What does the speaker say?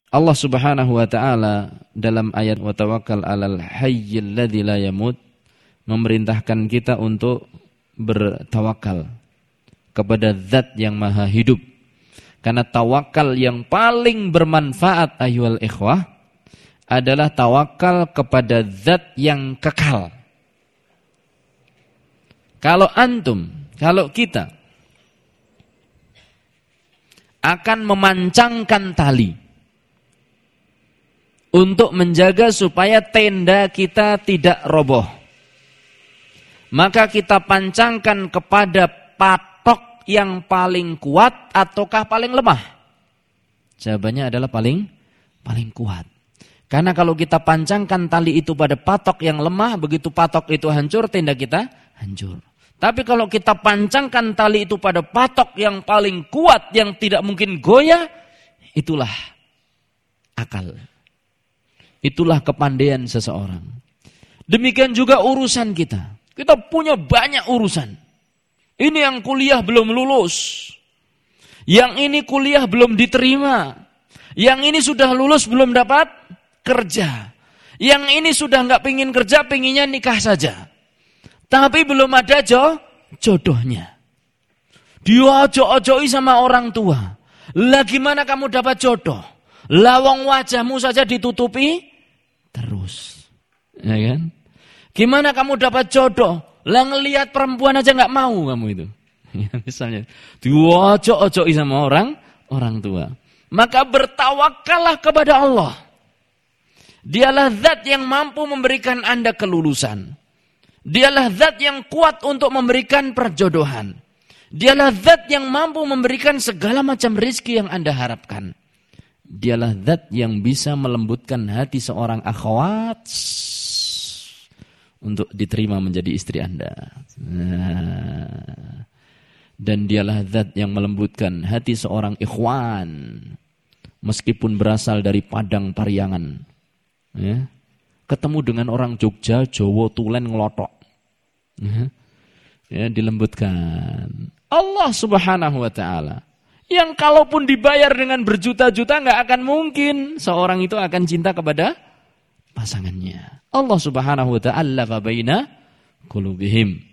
Allah Subhanahu wa taala dalam ayat wa tawakkal 'alal hayyil ladzi la yamut memerintahkan kita untuk bertawakal kepada zat yang maha hidup. Karena tawakal yang paling bermanfaat ayyuhal ikhwah adalah tawakal kepada zat yang kekal. Kalau kita akan memancangkan tali untuk menjaga supaya tenda kita tidak roboh, maka kita pancangkan kepada patok yang paling kuat ataukah paling lemah? Jawabannya adalah paling kuat. Karena kalau kita pancangkan tali itu pada patok yang lemah, begitu patok itu hancur, tenda kita hancur. Tapi kalau kita pancangkan tali itu pada patok yang paling kuat, yang tidak mungkin goyah, itulah akal. Itulah kepandaian seseorang. Demikian juga urusan kita. Kita punya banyak urusan. Ini yang kuliah belum lulus. Yang ini kuliah belum diterima. Yang ini sudah lulus belum dapat kerja. Yang ini sudah nggak pingin kerja, pinginnya nikah saja. Tapi belum ada jodohnya. Diojo-ojoi sama orang tua. Lah gimana kamu dapat jodoh? Lawang wajahmu saja ditutupi terus. Ya kan? Gimana kamu dapat jodoh? Lah ngelihat perempuan aja nggak mau kamu itu. Ya, misalnya diojo-ojoi sama orang tua. Maka bertawakallah kepada Allah. Dialah zat yang mampu memberikan Anda kelulusan. Dialah zat yang kuat untuk memberikan perjodohan. Dialah zat yang mampu memberikan segala macam rezeki yang Anda harapkan. Dialah zat yang bisa melembutkan hati seorang akhwat untuk diterima menjadi istri Anda. Dan dialah zat yang melembutkan hati seorang ikhwan meskipun berasal dari Padang Pariangan. Ya. Ketemu dengan orang Jogja, Jawa, Tulen, ngelotok. Ya, dilembutkan. Allah Subhanahu wa taala yang kalaupun dibayar dengan berjuta-juta nggak akan mungkin seorang itu akan cinta kepada pasangannya. Allah Subhanahu wa ta'ala baina qulubihim.